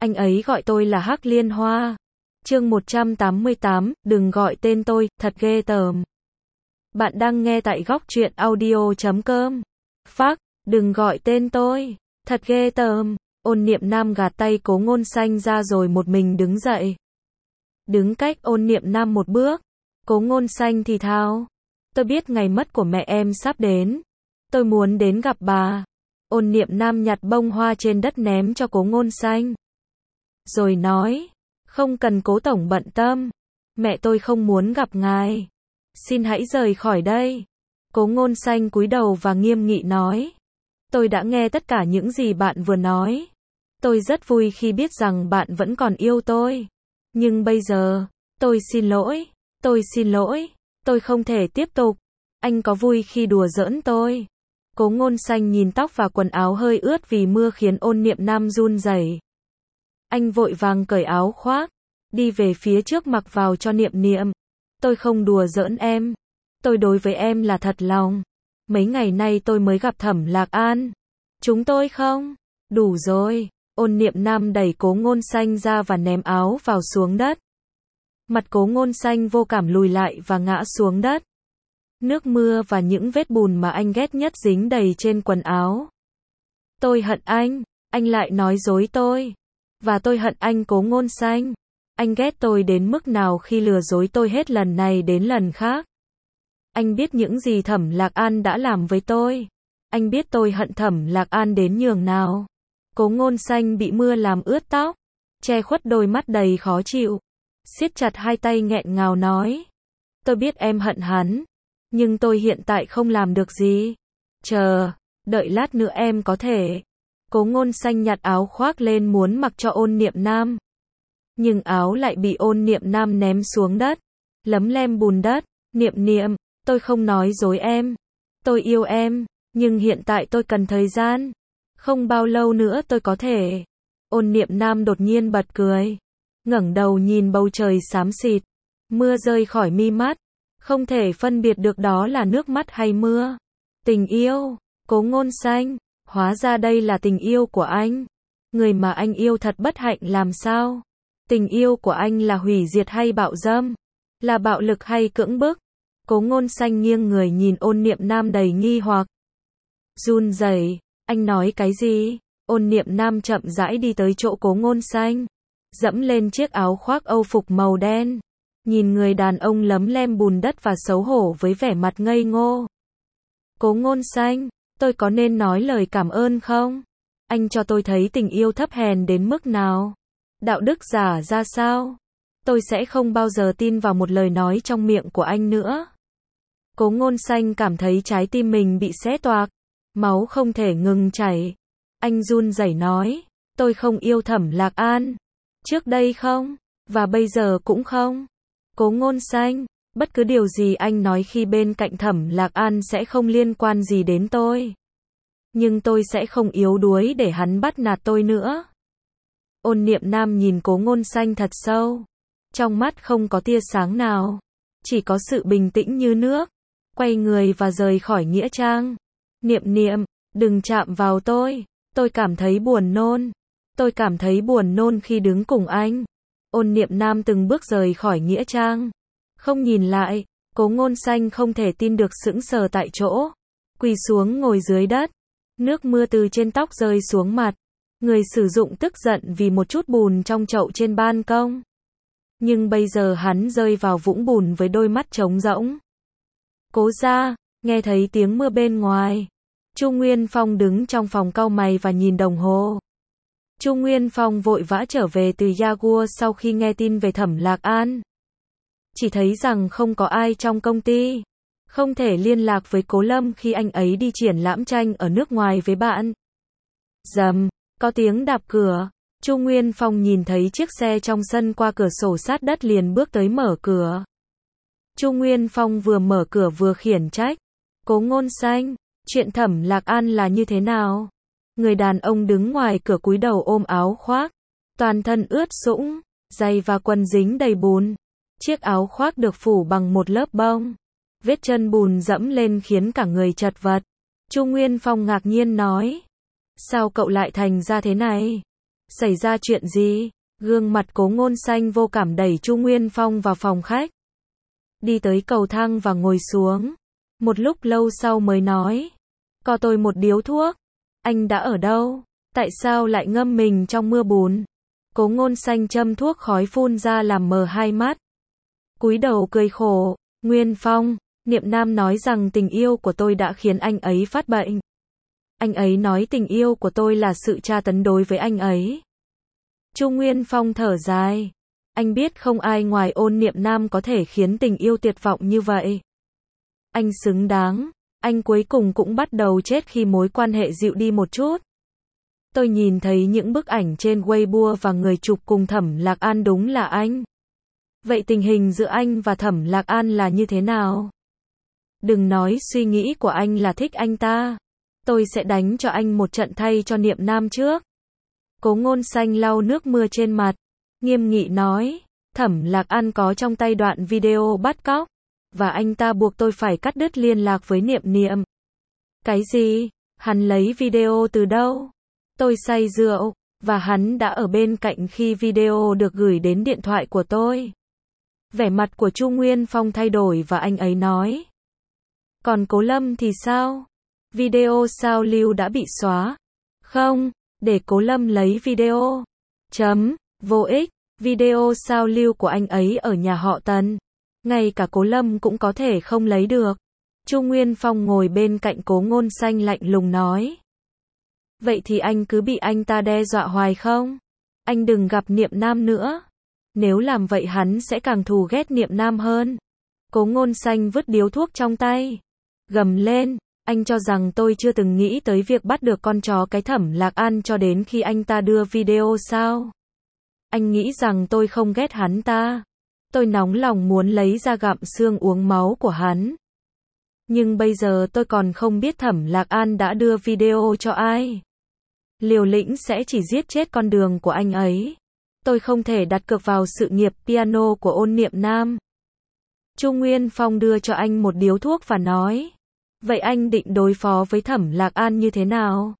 Anh ấy gọi tôi là Hắc Liên Hoa. Chương 188, đừng gọi tên tôi, thật ghê tởm. Bạn đang nghe tại góc truyện audio.com. Phác, đừng gọi tên tôi, thật ghê tởm. Ôn Niệm Nam gạt tay Cố Ngôn Xanh ra rồi một mình đứng dậy. Đứng cách Ôn Niệm Nam một bước, Cố Ngôn Xanh thì thào. Tôi biết ngày mất của mẹ em sắp đến. Tôi muốn đến gặp bà. Ôn Niệm Nam nhặt bông hoa trên đất ném cho Cố Ngôn Xanh. Rồi nói, không cần Cố tổng bận tâm. Mẹ tôi không muốn gặp ngài. Xin hãy rời khỏi đây. Cố Ngôn Xanh cúi đầu và nghiêm nghị nói. Tôi đã nghe tất cả những gì bạn vừa nói. Tôi rất vui khi biết rằng bạn vẫn còn yêu tôi. Nhưng bây giờ, tôi xin lỗi. Tôi xin lỗi. Tôi không thể tiếp tục. Anh có vui khi đùa giỡn tôi? Cố Ngôn Xanh nhìn tóc và quần áo hơi ướt vì mưa khiến Ôn Niệm Nam run rẩy. Anh vội vàng cởi áo khoác, đi về phía trước mặc vào cho Niệm Niệm. Tôi không đùa giỡn em. Tôi đối với em là thật lòng. Mấy ngày nay tôi mới gặp Thẩm Lạc An. Chúng tôi không? Đủ rồi. Ôn Niệm Nam đẩy Cố Ngôn Xanh ra và ném áo vào xuống đất. Mặt Cố Ngôn Xanh vô cảm lùi lại và ngã xuống đất. Nước mưa và những vết bùn mà anh ghét nhất dính đầy trên quần áo. Tôi hận anh lại nói dối tôi. Và tôi hận anh Cố Ngôn Xanh. Anh ghét tôi đến mức nào khi lừa dối tôi hết lần này đến lần khác. Anh biết những gì Thẩm Lạc An đã làm với tôi. Anh biết tôi hận Thẩm Lạc An đến nhường nào. Cố Ngôn Xanh bị mưa làm ướt tóc, che khuất đôi mắt đầy khó chịu. Siết chặt hai tay nghẹn ngào nói. Tôi biết em hận hắn. Nhưng tôi hiện tại không làm được gì. Đợi lát nữa em có thể. Cố Ngôn Xanh nhặt áo khoác lên muốn mặc cho Ôn Niệm Nam. Nhưng áo lại bị Ôn Niệm Nam ném xuống đất. Lấm lem bùn đất. Niệm Niệm, tôi không nói dối em. Tôi yêu em. Nhưng hiện tại tôi cần thời gian. Không bao lâu nữa tôi có thể. Ôn Niệm Nam đột nhiên bật cười. Ngẩng đầu nhìn bầu trời xám xịt. Mưa rơi khỏi mi mắt. Không thể phân biệt được đó là nước mắt hay mưa. Tình yêu. Cố Ngôn Xanh. Hóa ra đây là tình yêu của anh. Người mà anh yêu thật bất hạnh làm sao? Tình yêu của anh là hủy diệt hay bạo dâm? Là bạo lực hay cưỡng bức? Cố Ngôn Xanh nghiêng người nhìn Ôn Niệm Nam đầy nghi hoặc. Run rẩy, anh nói cái gì? Ôn Niệm Nam chậm rãi đi tới chỗ Cố Ngôn Xanh, dẫm lên chiếc áo khoác Âu phục màu đen, nhìn người đàn ông lấm lem bùn đất và xấu hổ với vẻ mặt ngây ngô. Cố Ngôn Xanh, tôi có nên nói lời cảm ơn không? Anh cho tôi thấy tình yêu thấp hèn đến mức nào? Đạo đức giả ra sao? Tôi sẽ không bao giờ tin vào một lời nói trong miệng của anh nữa. Cố Ngôn Xanh cảm thấy trái tim mình bị xé toạc, máu không thể ngừng chảy. Anh run rẩy nói, tôi không yêu Thẩm Lạc An. Trước đây không, và bây giờ cũng không. Cố Ngôn Xanh, bất cứ điều gì anh nói khi bên cạnh Thẩm Lạc An sẽ không liên quan gì đến tôi. Nhưng tôi sẽ không yếu đuối để hắn bắt nạt tôi nữa. Ôn Niệm Nam nhìn Cố Ngôn Xanh thật sâu. Trong mắt không có tia sáng nào. Chỉ có sự bình tĩnh như nước. Quay người và rời khỏi nghĩa trang. Niệm Niệm, đừng chạm vào tôi. Tôi cảm thấy buồn nôn. Tôi cảm thấy buồn nôn khi đứng cùng anh. Ôn Niệm Nam từng bước rời khỏi nghĩa trang. Không nhìn lại, Cố Ngôn Xanh không thể tin được sững sờ tại chỗ. Quỳ xuống ngồi dưới đất. Nước mưa từ trên tóc rơi xuống mặt. Người sử dụng tức giận vì một chút bùn trong chậu trên ban công. Nhưng bây giờ hắn rơi vào vũng bùn với đôi mắt trống rỗng. Cố gia, nghe thấy tiếng mưa bên ngoài. Chu Nguyên Phong đứng trong phòng cau mày và nhìn đồng hồ. Chu Nguyên Phong vội vã trở về từ Yaguo sau khi nghe tin về Thẩm Lạc An. Chỉ thấy rằng không có ai trong công ty. Không thể liên lạc với Cố Lâm khi anh ấy đi triển lãm tranh ở nước ngoài với bạn. Rầm, có tiếng đạp cửa. Chu Nguyên Phong nhìn thấy chiếc xe trong sân qua cửa sổ sát đất liền bước tới mở cửa. Chu Nguyên Phong vừa mở cửa vừa khiển trách. Cố Ngôn Xanh, chuyện Thẩm Lạc An là như thế nào? Người đàn ông đứng ngoài cửa cúi đầu ôm áo khoác. Toàn thân ướt sũng, giày và quần dính đầy bùn. Chiếc áo khoác được phủ bằng một lớp bông. Vết chân bùn dẫm lên khiến cả người chật vật. Chu Nguyên Phong ngạc nhiên nói. Sao cậu lại thành ra thế này? Xảy ra chuyện gì? Gương mặt Cố Ngôn Xanh vô cảm đẩy Chu Nguyên Phong vào phòng khách. Đi tới cầu thang và ngồi xuống. Một lúc lâu sau mới nói. Cho tôi một điếu thuốc. Anh đã ở đâu? Tại sao lại ngâm mình trong mưa bùn? Cố Ngôn Xanh châm thuốc khói phun ra làm mờ hai mắt. Cúi đầu cười khổ. Nguyên Phong, Niệm Nam nói rằng tình yêu của tôi đã khiến anh ấy phát bệnh. Anh ấy nói tình yêu của tôi là sự tra tấn đối với anh ấy. Chu Nguyên Phong thở dài. Anh biết không ai ngoài Ôn Niệm Nam có thể khiến tình yêu tuyệt vọng như vậy. Anh xứng đáng. Anh cuối cùng cũng bắt đầu chết khi mối quan hệ dịu đi một chút. Tôi nhìn thấy những bức ảnh trên Weibo và người chụp cùng Thẩm Lạc An đúng là anh. Vậy tình hình giữa anh và Thẩm Lạc An là như thế nào? Đừng nói suy nghĩ của anh là thích anh ta. Tôi sẽ đánh cho anh một trận thay cho Niệm Nam trước. Cố Ngôn Xanh lau nước mưa trên mặt. Nghiêm nghị nói. Thẩm Lạc An có trong tay đoạn video bắt cóc. Và anh ta buộc tôi phải cắt đứt liên lạc với Niệm Niệm. Cái gì? Hắn lấy video từ đâu? Tôi say rượu. Và hắn đã ở bên cạnh khi video được gửi đến điện thoại của tôi. Vẻ mặt của Chu Nguyên Phong thay đổi và anh ấy nói. Còn Cố Lâm thì sao? Video sao lưu đã bị xóa. Không, để Cố Lâm lấy video. Vô ích, video sao lưu của anh ấy ở nhà họ Tần. Ngay cả Cố Lâm cũng có thể không lấy được. Chu Nguyên Phong ngồi bên cạnh Cố Ngôn Xanh lạnh lùng nói. Vậy thì anh cứ bị anh ta đe dọa hoài không? Anh đừng gặp Niệm Nam nữa. Nếu làm vậy hắn sẽ càng thù ghét Niệm Nam hơn. Cố Ngôn Xanh vứt điếu thuốc trong tay. Gầm lên. Anh cho rằng tôi chưa từng nghĩ tới việc bắt được con chó cái Thẩm Lạc An cho đến khi anh ta đưa video sao? Anh nghĩ rằng tôi không ghét hắn ta. Tôi nóng lòng muốn lấy ra gặm xương uống máu của hắn. Nhưng bây giờ tôi còn không biết Thẩm Lạc An đã đưa video cho ai. Liều lĩnh sẽ chỉ giết chết con đường của anh ấy. Tôi không thể đặt cược vào sự nghiệp piano của Ôn Niệm Nam. Chu Nguyên Phong đưa cho anh một điếu thuốc và nói. Vậy anh định đối phó với Thẩm Lạc An như thế nào?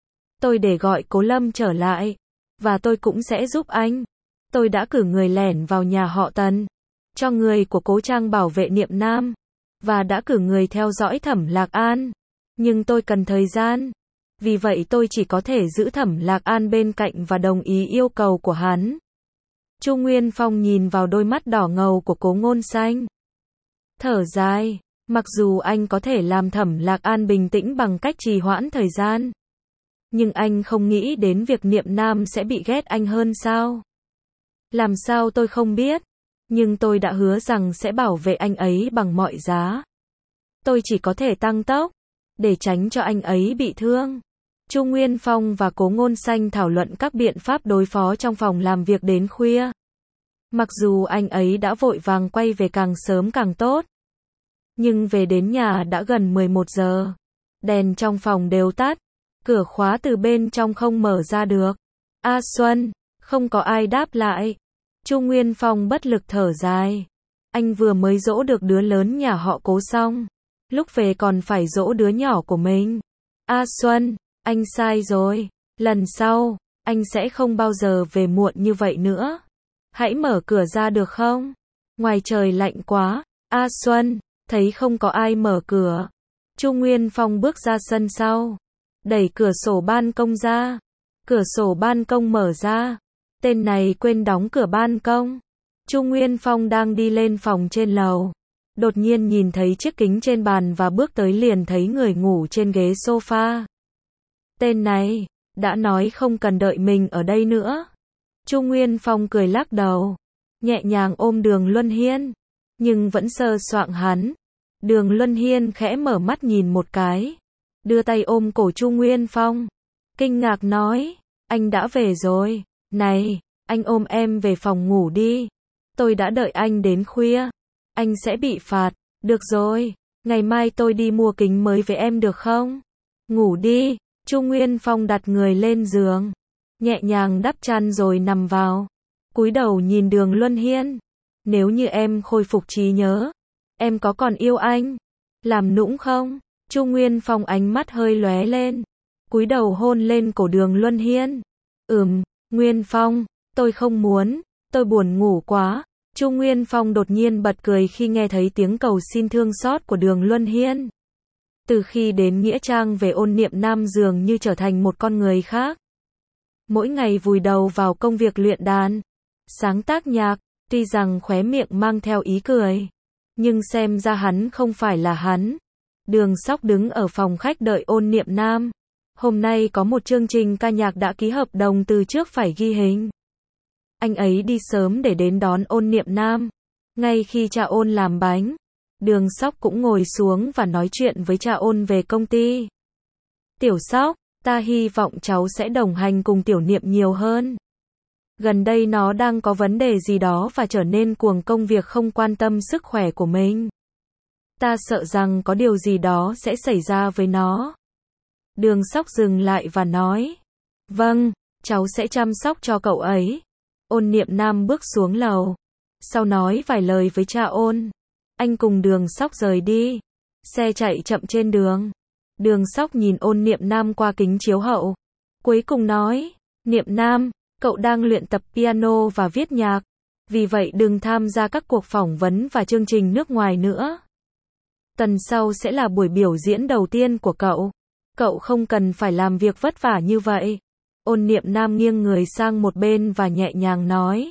Tôi để gọi Cố Lâm trở lại. Và tôi cũng sẽ giúp anh. Tôi đã cử người lẻn vào nhà họ Tần. Cho người của Cố Trang bảo vệ Niệm Nam. Và đã cử người theo dõi Thẩm Lạc An. Nhưng tôi cần thời gian. Vì vậy tôi chỉ có thể giữ Thẩm Lạc An bên cạnh và đồng ý yêu cầu của hắn. Chu Nguyên Phong nhìn vào đôi mắt đỏ ngầu của Cố Ngôn Xanh. Thở dài. Mặc dù anh có thể làm Thẩm Lạc An bình tĩnh bằng cách trì hoãn thời gian. Nhưng anh không nghĩ đến việc Niệm Nam sẽ bị ghét anh hơn sao? Làm sao tôi không biết? Nhưng tôi đã hứa rằng sẽ bảo vệ anh ấy bằng mọi giá. Tôi chỉ có thể tăng tốc. Để tránh cho anh ấy bị thương. Chu Nguyên Phong và Cố Ngôn Xanh thảo luận các biện pháp đối phó trong phòng làm việc đến khuya. Mặc dù anh ấy đã vội vàng quay về càng sớm càng tốt. Nhưng về đến nhà đã gần 11 giờ. Đèn trong phòng đều tắt. Cửa khóa từ bên trong không mở ra được. A Xuân, không có ai đáp lại. Chu Nguyên Phong bất lực thở dài. Anh vừa mới dỗ được đứa lớn nhà họ Cố xong. Lúc về còn phải dỗ đứa nhỏ của mình. A Xuân, anh sai rồi. Lần sau, anh sẽ không bao giờ về muộn như vậy nữa. Hãy mở cửa ra được không? Ngoài trời lạnh quá. A Xuân, thấy không có ai mở cửa. Chu Nguyên Phong bước ra sân sau. Đẩy cửa sổ ban công ra. Cửa sổ ban công mở ra. Tên này quên đóng cửa ban công. Chu Nguyên Phong đang đi lên phòng trên lầu. Đột nhiên nhìn thấy chiếc kính trên bàn và bước tới liền thấy người ngủ trên ghế sofa. Tên này, đã nói không cần đợi mình ở đây nữa. Chu Nguyên Phong cười lắc đầu. Nhẹ nhàng ôm Đường Luân Hiên. Nhưng vẫn sờ soạng hắn. Đường Luân Hiên khẽ mở mắt nhìn một cái. Đưa tay ôm cổ Chu Nguyên Phong. Kinh ngạc nói. Anh đã về rồi. Này, anh ôm em về phòng ngủ đi. Tôi đã đợi anh đến khuya. Anh sẽ bị phạt. Được rồi, ngày mai tôi đi mua kính mới với em được không? Ngủ đi. Chu Nguyên Phong đặt người lên giường. Nhẹ nhàng đắp chăn rồi nằm vào. Cúi đầu nhìn Đường Luân Hiên. Nếu như em khôi phục trí nhớ, em có còn yêu anh? Làm nũng không? Chu Nguyên Phong ánh mắt hơi lóe lên. Cúi đầu hôn lên cổ Đường Luân Hiên. Nguyên Phong, tôi không muốn, tôi buồn ngủ quá. Chu Nguyên Phong đột nhiên bật cười khi nghe thấy tiếng cầu xin thương xót của Đường Luân Hiên. Từ khi đến Nghĩa Trang về Ôn Niệm Nam dường như trở thành một con người khác. Mỗi ngày vùi đầu vào công việc luyện đàn, sáng tác nhạc, tuy rằng khóe miệng mang theo ý cười, nhưng xem ra hắn không phải là hắn. Đường Sóc đứng ở phòng khách đợi Ôn Niệm Nam. Hôm nay có một chương trình ca nhạc đã ký hợp đồng từ trước phải ghi hình. Anh ấy đi sớm để đến đón Ôn Niệm Nam. Ngay khi cha Ôn làm bánh, Đường Sóc cũng ngồi xuống và nói chuyện với cha Ôn về công ty. Tiểu Sóc, ta hy vọng cháu sẽ đồng hành cùng Tiểu Niệm nhiều hơn. Gần đây nó đang có vấn đề gì đó và trở nên cuồng công việc không quan tâm sức khỏe của mình. Ta sợ rằng có điều gì đó sẽ xảy ra với nó. Đường Sóc dừng lại và nói. Vâng, cháu sẽ chăm sóc cho cậu ấy. Ôn Niệm Nam bước xuống lầu. Sau nói vài lời với cha Ôn. Anh cùng Đường Sóc rời đi. Xe chạy chậm trên đường. Đường Sóc nhìn Ôn Niệm Nam qua kính chiếu hậu. Cuối cùng nói. Niệm Nam, cậu đang luyện tập piano và viết nhạc. Vì vậy đừng tham gia các cuộc phỏng vấn và chương trình nước ngoài nữa. Tuần sau sẽ là buổi biểu diễn đầu tiên của cậu. Cậu không cần phải làm việc vất vả như vậy. Ôn Niệm Nam nghiêng người sang một bên và nhẹ nhàng nói.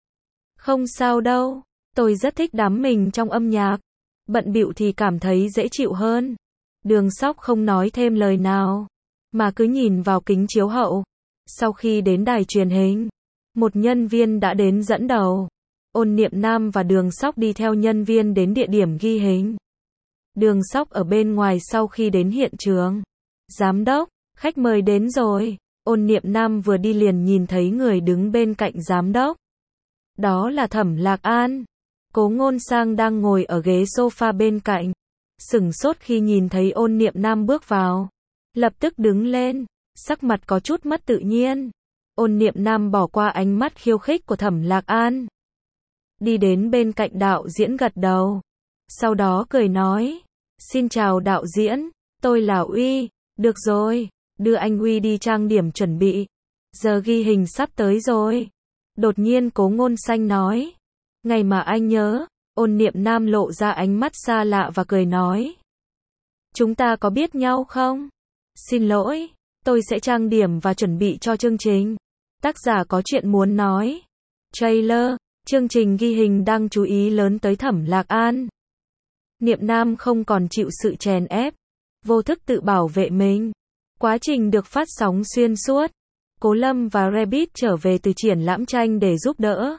Không sao đâu, tôi rất thích đắm mình trong âm nhạc. Bận bịu thì cảm thấy dễ chịu hơn. Đường Sóc không nói thêm lời nào, mà cứ nhìn vào kính chiếu hậu. Sau khi đến đài truyền hình, một nhân viên đã đến dẫn đầu. Ôn Niệm Nam và Đường Sóc đi theo nhân viên đến địa điểm ghi hình. Đường Sóc ở bên ngoài sau khi đến hiện trường. Giám đốc, khách mời đến rồi. Ôn Niệm Nam vừa đi liền nhìn thấy người đứng bên cạnh giám đốc. Đó là Thẩm Lạc An. Cố Ngôn Sang đang ngồi ở ghế sofa bên cạnh. Sửng sốt khi nhìn thấy Ôn Niệm Nam bước vào. Lập tức đứng lên, sắc mặt có chút mất tự nhiên. Ôn Niệm Nam bỏ qua ánh mắt khiêu khích của Thẩm Lạc An. Đi đến bên cạnh đạo diễn gật đầu. Sau đó cười nói. Xin chào đạo diễn, tôi là Uy. Được rồi, đưa anh Uy đi trang điểm chuẩn bị. Giờ ghi hình sắp tới rồi. Đột nhiên Cố Ngôn Xanh nói. Ngày mà anh nhớ. Ôn Niệm Nam lộ ra ánh mắt xa lạ và cười nói. Chúng ta có biết nhau không? Xin lỗi, tôi sẽ trang điểm và chuẩn bị cho chương trình. Tác giả có chuyện muốn nói. Trailer, chương trình ghi hình đang chú ý lớn tới Thẩm Lạc An. Niệm Nam không còn chịu sự chèn ép, vô thức tự bảo vệ mình. Quá trình được phát sóng xuyên suốt. Cố Lâm và Rabbit trở về từ triển lãm tranh để giúp đỡ.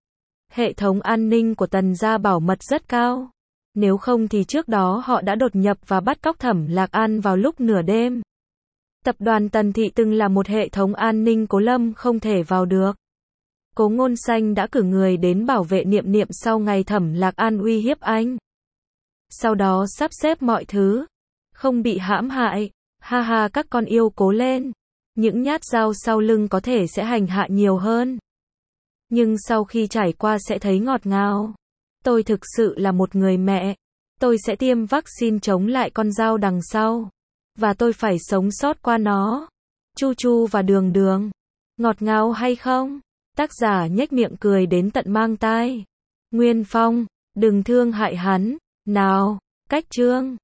Hệ thống an ninh của Tần gia bảo mật rất cao. Nếu không thì trước đó họ đã đột nhập và bắt cóc Thẩm Lạc An vào lúc nửa đêm. Tập đoàn Tần Thị từng là một hệ thống an ninh Cố Lâm không thể vào được. Cố Ngôn Xanh đã cử người đến bảo vệ Niệm Niệm sau ngày Thẩm Lạc An uy hiếp anh. Sau đó sắp xếp mọi thứ. Không bị hãm hại. Ha ha, các con yêu cố lên. Những nhát dao sau lưng có thể sẽ hành hạ nhiều hơn. Nhưng sau khi trải qua sẽ thấy ngọt ngào. Tôi thực sự là một người mẹ. Tôi sẽ tiêm vaccine chống lại con dao đằng sau. Và tôi phải sống sót qua nó. Chu Chu và Đường Đường. Ngọt ngào hay không? Tác giả nhếch miệng cười đến tận mang tai. Nguyên Phong, đừng thương hại hắn. Nào, cách chương.